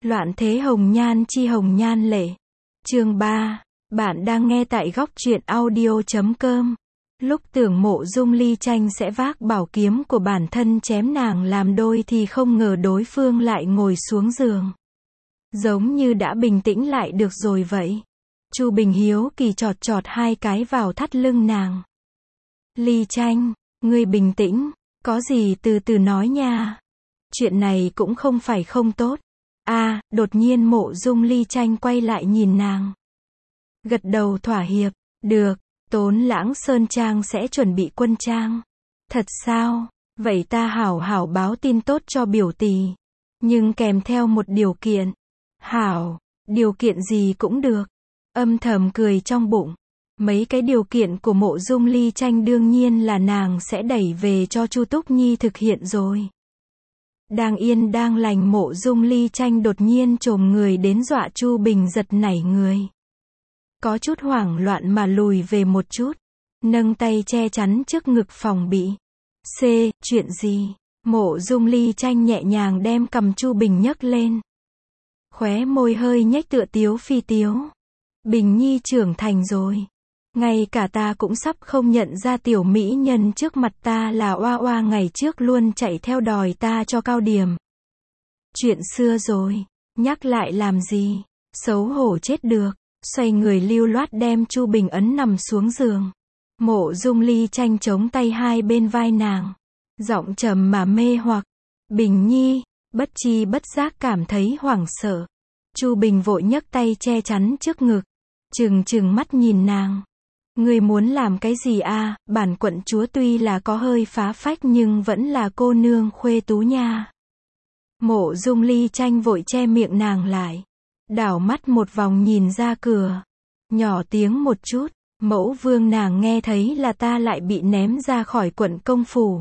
Loạn thế hồng nhan chi hồng nhan lệ. Chương 3. Bạn đang nghe tại góc truyện audio.com. Lúc tưởng Mộ Dung Ly Tranh sẽ vác bảo kiếm của bản thân chém nàng làm đôi thì không ngờ đối phương lại ngồi xuống giường. Giống như đã bình tĩnh lại được rồi vậy. Chu Bình hiếu kỳ chọt chọt hai cái vào thắt lưng nàng. Ly Tranh, ngươi bình tĩnh, có gì từ từ nói nha. Chuyện này cũng không phải không tốt. Đột nhiên Mộ Dung Ly Tranh quay lại nhìn nàng. Gật đầu thỏa hiệp, được, Tốn Lãng Sơn Trang sẽ chuẩn bị quân trang. Thật sao? Vậy ta hảo hảo báo tin tốt cho biểu tỷ. Nhưng kèm theo một điều kiện. Hảo, điều kiện gì cũng được. Âm thầm cười trong bụng. Mấy cái điều kiện của Mộ Dung Ly Tranh đương nhiên là nàng sẽ đẩy về cho Chu Túc Nhi thực hiện rồi. Đang yên đang lành Mộ Dung Ly Tranh đột nhiên chồm người đến dọa Chu Bình giật nảy người. Có chút hoảng loạn mà lùi về một chút. Nâng tay che chắn trước ngực phòng bị. Chuyện gì? Mộ Dung Ly Tranh nhẹ nhàng đem cầm Chu Bình nhấc lên. Khóe môi hơi nhếch tựa tiếu phi tiếu. Bình Nhi trưởng thành rồi. Ngay cả ta cũng sắp không nhận ra tiểu mỹ nhân trước mặt ta là oa oa ngày trước luôn chạy theo đòi ta cho cao điểm. Chuyện xưa rồi, nhắc lại làm gì, xấu hổ chết được. Xoay người lưu loát đem Chu Bình ấn nằm xuống giường. Mộ Dung Ly Tranh chống tay hai bên vai nàng. Giọng trầm mà mê hoặc. Bình Nhi, bất chi bất giác cảm thấy hoảng sợ. Chu Bình vội nhấc tay che chắn trước ngực. Trừng mắt nhìn nàng. Ngươi muốn làm cái gì bản quận chúa tuy là có hơi phá phách nhưng vẫn là cô nương khuê tú nha. Mộ Dung Ly Tranh vội che miệng nàng lại. Đảo mắt một vòng nhìn ra cửa. Nhỏ tiếng một chút. Mẫu vương nàng nghe thấy là ta lại bị ném ra khỏi quận công phủ.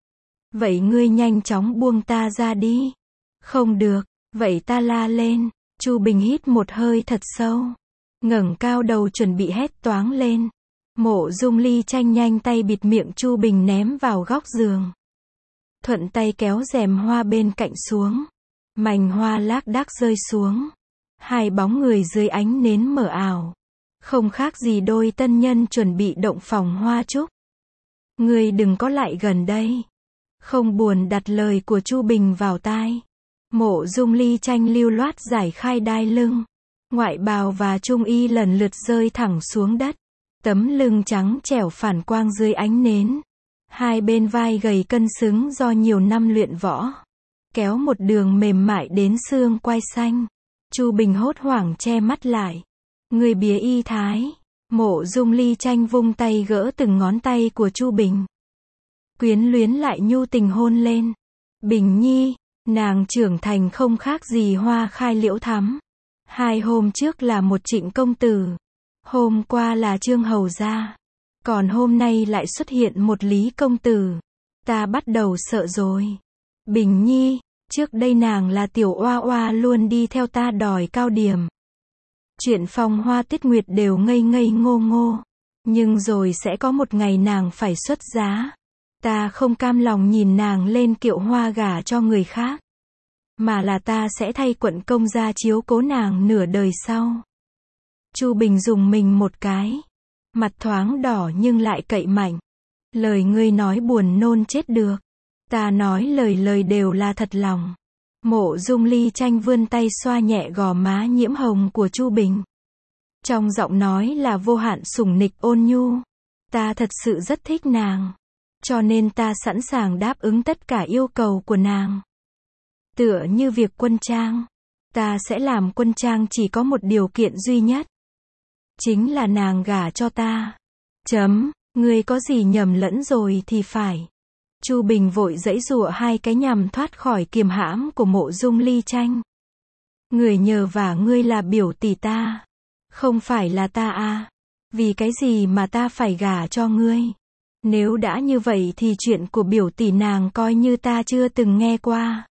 Vậy ngươi nhanh chóng buông ta ra đi. Không được. Vậy ta la lên. Chu Bình hít một hơi thật sâu. Ngẩng cao đầu chuẩn bị hét toáng lên. Mộ Dung Ly Tranh nhanh tay bịt miệng Chu Bình ném vào góc giường. Thuận tay kéo rèm hoa bên cạnh xuống. Mảnh hoa lác đác rơi xuống. Hai bóng người dưới ánh nến mờ ảo. Không khác gì đôi tân nhân chuẩn bị động phòng hoa trúc. Ngươi đừng có lại gần đây. Không buồn đặt lời của Chu Bình vào tai. Mộ Dung Ly Tranh lưu loát giải khai đai lưng. Ngoại bào và trung y lần lượt rơi thẳng xuống đất. Tấm lưng trắng trẻo phản quang dưới ánh nến. Hai bên vai gầy cân xứng do nhiều năm luyện võ. Kéo một đường mềm mại đến xương quai xanh. Chu Bình hốt hoảng che mắt lại. Người bía y thái. Mộ Dung Ly Tranh vung tay gỡ từng ngón tay của Chu Bình. Quyến luyến lại nhu tình hôn lên. Bình Nhi, nàng trưởng thành không khác gì hoa khai liễu thắm. 2 hôm trước là một Trịnh công tử. Hôm qua là Trương hầu gia. Còn hôm nay lại xuất hiện một Lý công tử. Ta bắt đầu sợ rồi. Bình Nhi, trước đây nàng là tiểu oa oa luôn đi theo ta đòi cao điểm. Chuyện phong hoa tuyết nguyệt đều ngây ngây ngô ngô. Nhưng rồi sẽ có một ngày nàng phải xuất giá. Ta không cam lòng nhìn nàng lên kiệu hoa gả cho người khác. Mà là ta sẽ thay quận công gia chiếu cố nàng nửa đời sau. Chu Bình dùng mình một cái. Mặt thoáng đỏ nhưng lại cậy mạnh. Lời ngươi nói buồn nôn chết được. Ta nói lời đều là thật lòng. Mộ Dung Ly Tranh vươn tay xoa nhẹ gò má nhiễm hồng của Chu Bình. Trong giọng nói là vô hạn sủng nịch ôn nhu. Ta thật sự rất thích nàng. Cho nên ta sẵn sàng đáp ứng tất cả yêu cầu của nàng. Tựa như việc quân trang. Ta sẽ làm quân trang chỉ có một điều kiện duy nhất. Chính là nàng gả cho ta. Ngươi có gì nhầm lẫn rồi thì phải. Chu Bình vội giãy giụa hai cái nhằm thoát khỏi kiềm hãm của Mộ Dung Ly Tranh. Người nhờ vả ngươi là biểu tỷ ta. Không phải là ta Vì cái gì mà ta phải gả cho ngươi? Nếu đã như vậy thì chuyện của biểu tỷ nàng coi như ta chưa từng nghe qua.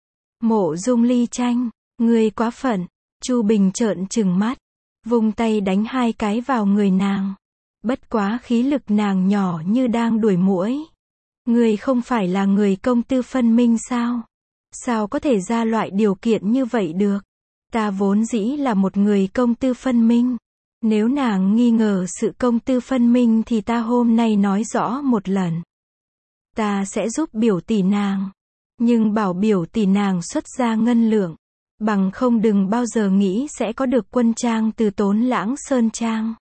Mộ Dung Ly Tranh, ngươi quá phận. Chu Bình trợn trừng mắt. Vung tay đánh hai cái vào người nàng. Bất quá khí lực nàng nhỏ như đang đuổi muỗi. Ngươi không phải là người công tư phân minh sao? Sao có thể ra loại điều kiện như vậy được? Ta vốn dĩ là một người công tư phân minh. Nếu nàng nghi ngờ sự công tư phân minh thì ta hôm nay nói rõ một lần. Ta sẽ giúp biểu tỷ nàng. Nhưng bảo biểu tỷ nàng xuất ra ngân lượng. Bằng không đừng bao giờ nghĩ sẽ có được quân trang từ Tốn Lãng Sơn Trang.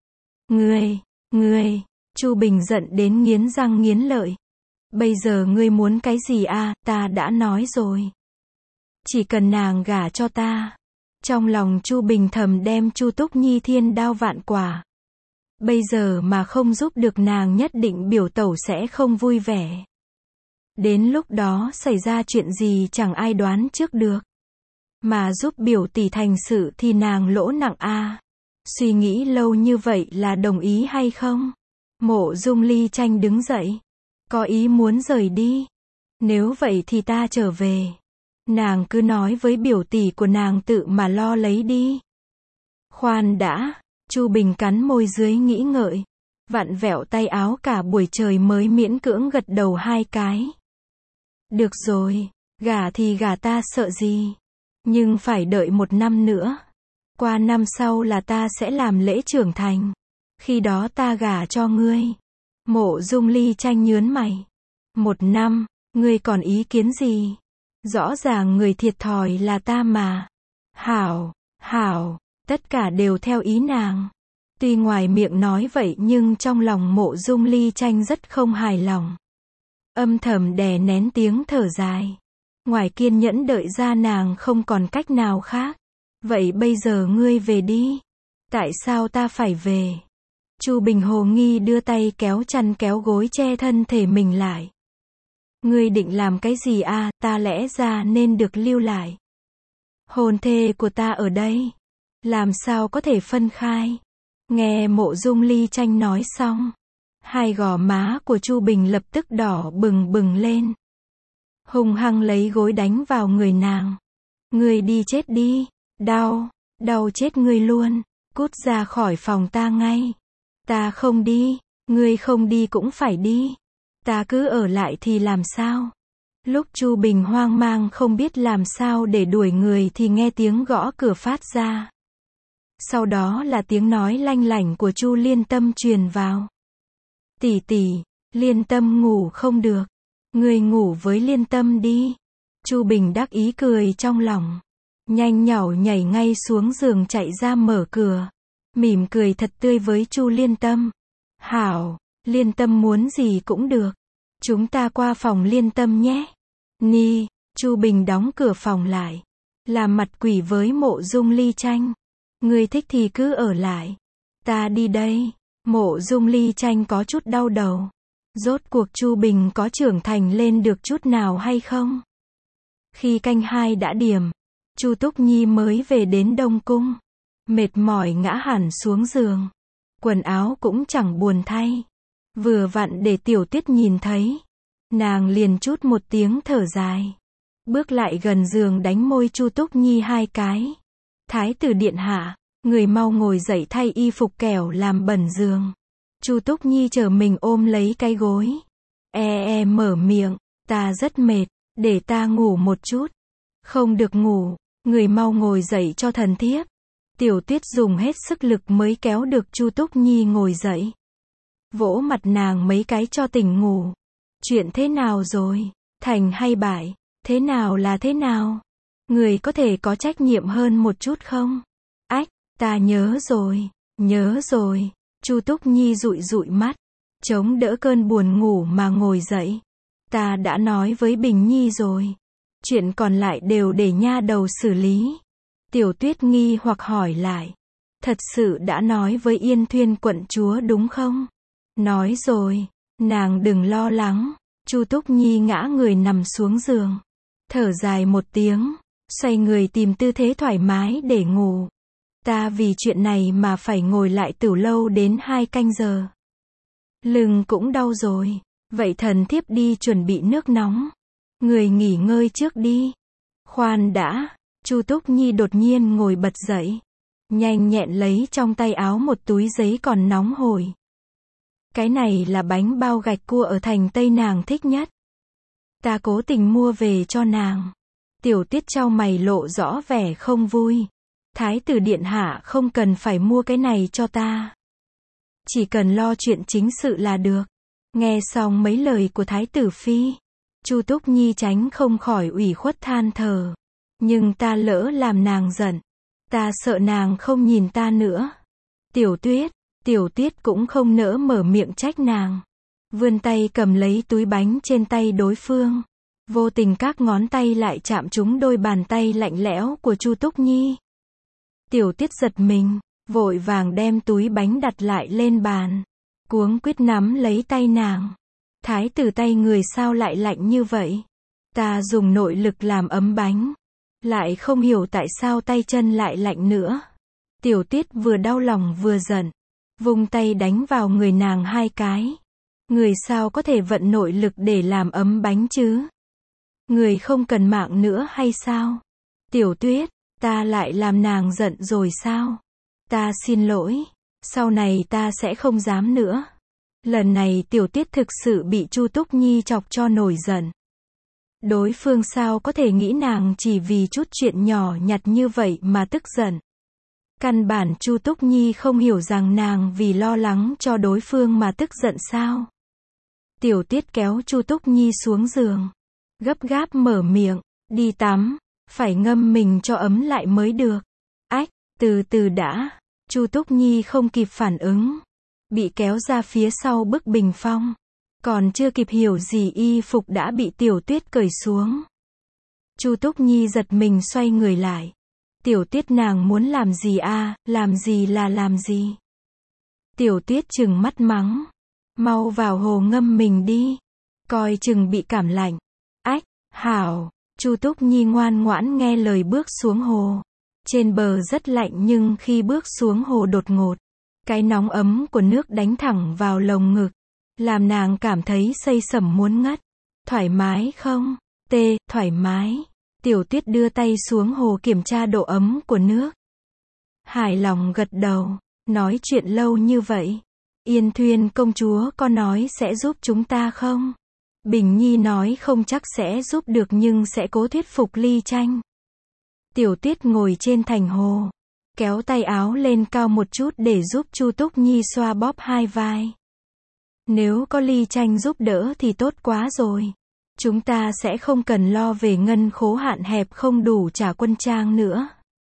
Ngươi, Chu Bình giận đến nghiến răng nghiến lợi. Bây giờ ngươi muốn cái gì à, ta đã nói rồi. Chỉ cần nàng gả cho ta. Trong lòng Chu Bình thầm đem Chu Túc Nhi thiên đao vạn quả. Bây giờ mà không giúp được nàng nhất định biểu tẩu sẽ không vui vẻ. Đến lúc đó xảy ra chuyện gì chẳng ai đoán trước được. Mà giúp biểu tỷ thành sự thì nàng lỗ nặng a. Suy nghĩ lâu như vậy là đồng ý hay không? Mộ Dung Ly Tranh đứng dậy. Có ý muốn rời đi. Nếu vậy thì ta trở về. Nàng cứ nói với biểu tỷ của nàng tự mà lo lấy đi. Khoan đã. Chu Bình cắn môi dưới nghĩ ngợi. Vặn vẹo tay áo cả buổi trời mới miễn cưỡng gật đầu 2 cái. Được rồi. Gả thì gả, ta sợ gì. Nhưng phải đợi 1 năm nữa. Qua năm sau là ta sẽ làm lễ trưởng thành. Khi đó ta gả cho ngươi. Mộ Dung Ly Tranh nhớn mày. 1 năm, ngươi còn ý kiến gì? Rõ ràng người thiệt thòi là ta mà. Hảo, tất cả đều theo ý nàng. Tuy ngoài miệng nói vậy nhưng trong lòng Mộ Dung Ly Tranh rất không hài lòng. Âm thầm đè nén tiếng thở dài. Ngoài kiên nhẫn đợi ra nàng không còn cách nào khác. Vậy bây giờ ngươi về đi. Tại sao ta phải về? Chu Bình hồ nghi đưa tay kéo chăn kéo gối che thân thể mình lại. Ngươi định làm cái gì à, ta lẽ ra nên được lưu lại. Hôn thê của ta ở đây. Làm sao có thể phân khai? Nghe Mộ Dung Ly Tranh nói xong. 2 gò má của Chu Bình lập tức đỏ bừng bừng lên. Hung hăng lấy gối đánh vào người nàng. Ngươi đi chết đi. Đau chết ngươi luôn. Cút ra khỏi phòng ta ngay. Ta không đi. Ngươi không đi cũng phải đi. Ta cứ ở lại thì làm sao? Lúc Chu Bình hoang mang không biết làm sao để đuổi người thì nghe tiếng gõ cửa phát ra. Sau đó là tiếng nói lanh lảnh của Chu Liên Tâm truyền vào. Tỷ, Liên Tâm ngủ không được. Ngươi ngủ với Liên Tâm đi. Chu Bình đắc ý cười trong lòng. Nhanh nhảu nhảy ngay xuống giường chạy ra mở cửa. Mỉm cười thật tươi với Chu Liên Tâm. Hảo, Liên Tâm muốn gì cũng được. Chúng ta qua phòng Liên Tâm nhé. Chu Bình đóng cửa phòng lại. Làm mặt quỷ với Mộ Dung Ly Tranh. Ngươi thích thì cứ ở lại. Ta đi đây. Mộ Dung Ly Tranh có chút đau đầu. Rốt cuộc Chu Bình có trưởng thành lên được chút nào hay không? Khi canh 2 đã điểm, Chu Túc Nhi mới về đến Đông Cung. Mệt mỏi ngã hẳn xuống giường. Quần áo cũng chẳng buồn thay. Vừa vặn để Tiểu Tuyết nhìn thấy. Nàng liền chút một tiếng thở dài. Bước lại gần giường đánh môi Chu Túc Nhi 2 cái. Thái tử điện hạ, người mau ngồi dậy thay y phục kẻo làm bẩn giường. Chu Túc Nhi chờ mình ôm lấy cái gối. Mở miệng, ta rất mệt, để ta ngủ một chút. Không được ngủ, người mau ngồi dậy cho thần thiếp. Tiểu Tuyết dùng hết sức lực mới kéo được Chu Túc Nhi ngồi dậy. Vỗ mặt nàng mấy cái cho tỉnh ngủ. Chuyện thế nào rồi? Thành hay bại? Thế nào là thế nào? Người có thể có trách nhiệm hơn một chút không? Ách, ta nhớ rồi. Chu Túc Nhi dụi dụi mắt, chống đỡ cơn buồn ngủ mà ngồi dậy. Ta đã nói với Bình Nhi rồi. Chuyện còn lại đều để nha đầu xử lý. Tiểu Tuyết nghi hoặc hỏi lại. Thật sự đã nói với Yên Thuyên quận chúa đúng không? Nói rồi, nàng đừng lo lắng. Chu Túc Nhi ngã người nằm xuống giường. Thở dài một tiếng, xoay người tìm tư thế thoải mái để ngủ. Ta vì chuyện này mà phải ngồi lại Tửu Lâu đến 2 canh giờ. Lưng cũng đau rồi. Vậy thần thiếp đi chuẩn bị nước nóng. Người nghỉ ngơi trước đi. Khoan đã. Chu Túc Nhi đột nhiên ngồi bật dậy. Nhanh nhẹn lấy trong tay áo một túi giấy còn nóng hổi. Cái này là bánh bao gạch cua ở thành Tây nàng thích nhất. Ta cố tình mua về cho nàng. Tiểu Tiết chau mày lộ rõ vẻ không vui. Thái tử điện hạ không cần phải mua cái này cho ta. Chỉ cần lo chuyện chính sự là được. Nghe xong mấy lời của Thái tử Phi, Chu Túc Nhi tránh không khỏi ủy khuất than thở. Nhưng ta lỡ làm nàng giận. Ta sợ nàng không nhìn ta nữa. Tiểu Tiết cũng không nỡ mở miệng trách nàng. Vươn tay cầm lấy túi bánh trên tay đối phương. Vô tình các ngón tay lại chạm trúng đôi bàn tay lạnh lẽo của Chu Túc Nhi. Tiểu Tiết giật mình, vội vàng đem túi bánh đặt lại lên bàn. Cuống quýt nắm lấy tay nàng. Thái tử tay người sao lại lạnh như vậy? Ta dùng nội lực làm ấm bánh. Lại không hiểu tại sao tay chân lại lạnh nữa. Tiểu Tiết vừa đau lòng vừa giận. Vung tay đánh vào người nàng 2 cái. Người sao có thể vận nội lực để làm ấm bánh chứ? Người không cần mạng nữa hay sao? Tiểu Tuyết, ta lại làm nàng giận rồi sao? Ta xin lỗi. Sau này ta sẽ không dám nữa. Lần này Tiểu Tiết thực sự bị Chu Túc Nhi chọc cho nổi giận. Đối phương sao có thể nghĩ nàng chỉ vì chút chuyện nhỏ nhặt như vậy mà tức giận. Căn bản Chu Túc Nhi không hiểu rằng nàng vì lo lắng cho đối phương mà tức giận sao. Tiểu Tiết kéo Chu Túc Nhi xuống giường. Gấp gáp mở miệng, đi tắm, phải ngâm mình cho ấm lại mới được. Ách, từ từ đã. Chu Túc Nhi không kịp phản ứng. Bị kéo ra phía sau bức bình phong. Còn chưa kịp hiểu gì y phục đã bị Tiểu Tuyết cởi xuống. Chu Túc Nhi giật mình xoay người lại. Tiểu Tiết nàng muốn làm gì à, làm gì là làm gì? Tiểu Tuyết trừng mắt mắng. Mau vào hồ ngâm mình đi. Coi chừng bị cảm lạnh. Ách, hảo. Chu Túc Nhi ngoan ngoãn nghe lời bước xuống hồ. Trên bờ rất lạnh nhưng khi bước xuống hồ đột ngột, cái nóng ấm của nước đánh thẳng vào lồng ngực. Làm nàng cảm thấy xây sẩm muốn ngất. Thoải mái không? Thoải mái. Tiểu Tuyết đưa tay xuống hồ kiểm tra độ ấm của nước. Hài lòng gật đầu. Nói chuyện lâu như vậy. Yên Thuyên công chúa có nói sẽ giúp chúng ta không? Bình Nhi nói không chắc sẽ giúp được nhưng sẽ cố thuyết phục Ly Tranh. Tiểu Tuyết ngồi trên thành hồ. Kéo tay áo lên cao một chút để giúp Chu Túc Nhi xoa bóp 2 vai. Nếu có Ly Tranh giúp đỡ thì tốt quá rồi. Chúng ta sẽ không cần lo về ngân khố hạn hẹp không đủ trả quân trang nữa.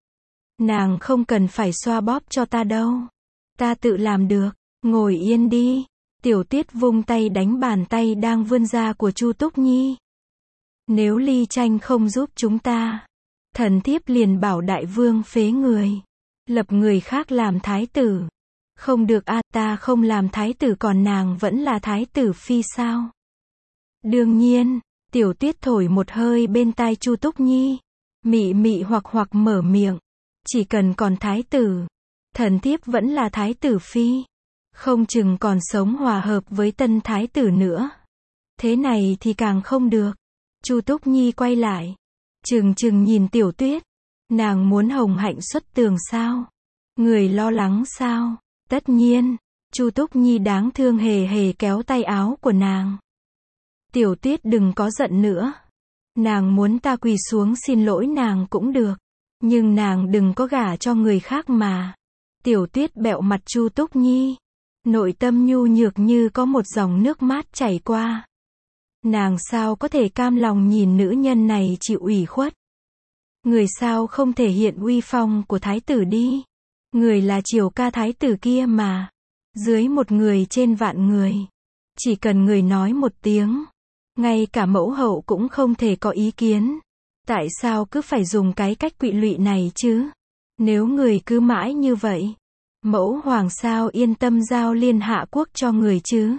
Nàng không cần phải xoa bóp cho ta đâu. Ta tự làm được. Ngồi yên đi. Tiểu Tuyết vung tay đánh bàn tay đang vươn ra của Chu Túc Nhi. Nếu Ly Tranh không giúp chúng ta, thần thiếp liền bảo đại vương phế người. Lập người khác làm thái tử. Không được à, ta không làm thái tử còn nàng vẫn là thái tử phi sao? Đương nhiên. Tiểu Tuyết thổi một hơi bên tai Chu Túc Nhi. Mị mị hoặc mở miệng. Chỉ cần còn thái tử, thần thiếp vẫn là thái tử phi. Không chừng còn sống hòa hợp với tân thái tử nữa. Thế này thì càng không được. Chu Túc Nhi quay lại. Trừng nhìn Tiểu Tuyết. Nàng muốn hồng hạnh xuất tường sao? Người lo lắng sao? Tất nhiên. Chu Túc Nhi đáng thương hề kéo tay áo của nàng. Tiểu Tuyết đừng có giận nữa. Nàng muốn ta quỳ xuống xin lỗi nàng cũng được. Nhưng nàng đừng có gả cho người khác mà. Tiểu Tuyết bẹo mặt Chu Túc Nhi. Nội tâm nhu nhược như có một dòng nước mát chảy qua. Nàng sao có thể cam lòng nhìn nữ nhân này chịu ủy khuất. Người sao không thể hiện uy phong của thái tử đi. Người là Triều ca thái tử kia mà. Dưới một người trên vạn người. Chỉ cần người nói một tiếng. Ngay cả mẫu hậu cũng không thể có ý kiến. Tại sao cứ phải dùng cái cách quỵ lụy này chứ? Nếu người cứ mãi như vậy, mẫu hoàng sao yên tâm giao Liên Hạ quốc cho người chứ?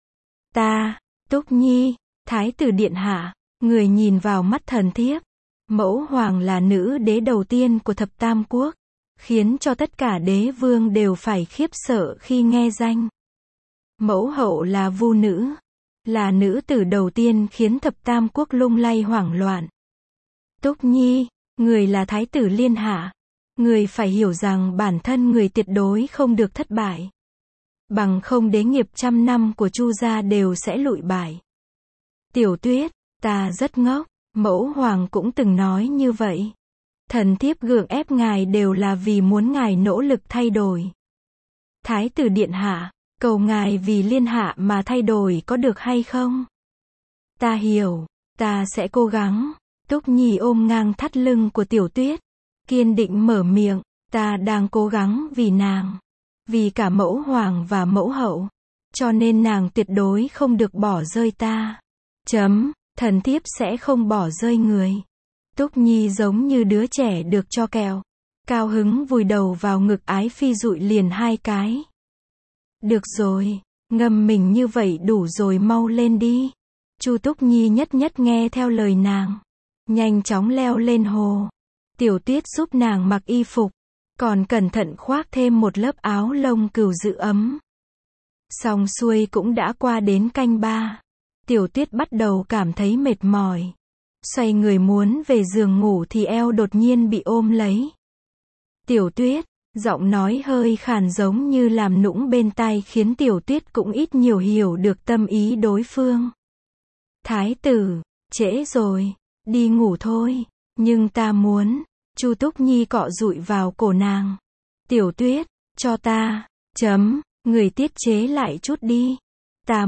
Ta, Túc Nhi, thái tử điện hạ, người nhìn vào mắt thần thiếp. Mẫu hoàng là nữ đế đầu tiên của thập tam quốc, khiến cho tất cả đế vương đều phải khiếp sợ khi nghe danh. Mẫu hậu là vu nữ, là nữ tử đầu tiên khiến thập tam quốc lung lay hoảng loạn. Túc Nhi, người là thái tử Liên Hạ. Người phải hiểu rằng bản thân người tuyệt đối không được thất bại. Bằng không đế nghiệp 100 năm của Chu gia đều sẽ lụi bại. Tiểu Tuyết, ta rất ngốc. Mẫu hoàng cũng từng nói như vậy. Thần thiếp gượng ép ngài đều là vì muốn ngài nỗ lực thay đổi. Thái tử điện hạ, cầu ngài vì liên hạ mà thay đổi có được hay không? Ta hiểu, ta sẽ cố gắng. Túc Nhi ôm ngang thắt lưng của Tiểu Tuyết, kiên định mở miệng, ta đang cố gắng vì nàng, vì cả mẫu hoàng và mẫu hậu, cho nên nàng tuyệt đối không được bỏ rơi ta. Thần thiếp sẽ không bỏ rơi người. Túc Nhi giống như đứa trẻ được cho kẹo, cao hứng vùi đầu vào ngực ái phi dụi liền 2 cái. Được rồi, ngâm mình như vậy đủ rồi, mau lên đi. Chu Túc Nhi nhất nhất nghe theo lời nàng, nhanh chóng leo lên hồ. Tiểu Tuyết giúp nàng mặc y phục, còn cẩn thận khoác thêm một lớp áo lông cừu giữ ấm. Xong xuôi cũng đã qua đến canh 3. Tiểu Tuyết bắt đầu cảm thấy mệt mỏi. Xoay người muốn về giường ngủ thì eo đột nhiên bị ôm lấy. Tiểu Tuyết, giọng nói hơi khàn giống như làm nũng bên tai khiến Tiểu Tuyết cũng ít nhiều hiểu được tâm ý đối phương. Thái tử, trễ rồi, đi ngủ thôi, nhưng ta muốn. Chu Túc Nhi cọ dụi vào cổ nàng. Tiểu Tuyết, cho ta, người tiết chế lại chút đi. Ta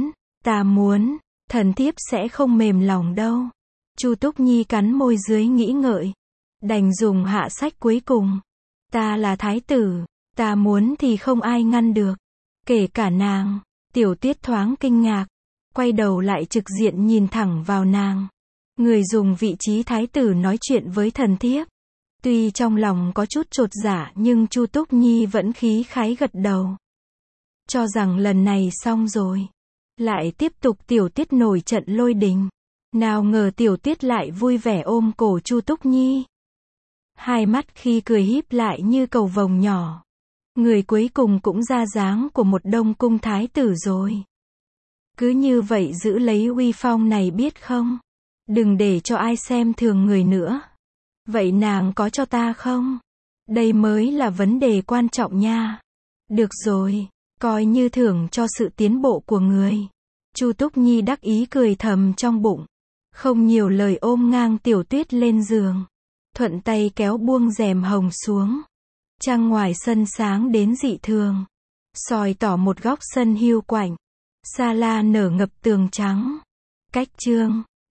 muốn, thần thiếp sẽ không mềm lòng đâu. Chu Túc Nhi cắn môi dưới nghĩ ngợi, đành dùng hạ sách cuối cùng. Ta là thái tử, ta muốn thì không ai ngăn được, kể cả nàng. Tiểu Tuyết thoáng kinh ngạc, quay đầu lại trực diện nhìn thẳng vào nàng. Người dùng vị trí thái tử nói chuyện với thần thiếp. Tuy trong lòng có chút chột dạ nhưng Chu Túc Nhi vẫn khí khái gật đầu, cho rằng lần này xong rồi. Lại tiếp tục Tiểu Tuyết nổi trận lôi đình. Nào ngờ Tiểu Tuyết lại vui vẻ ôm cổ Chu Túc Nhi. Hai mắt khi cười híp lại như cầu vồng nhỏ. Người cuối cùng cũng ra dáng của một đông cung thái tử rồi. Cứ như vậy giữ lấy uy phong này biết không? Đừng để cho ai xem thường người nữa. Vậy nàng có cho ta không? Đây mới là vấn đề quan trọng nha. Được rồi, coi như thưởng cho sự tiến bộ của người. Chu Túc Nhi đắc ý cười thầm trong bụng. Không nhiều lời ôm ngang Tiểu Tuyết lên giường. Thuận tay kéo buông rèm hồng xuống. Trăng ngoài sân sáng đến dị thường. Soi tỏ một góc sân hiu quạnh. Sa la nở ngập tường trắng. Cách chương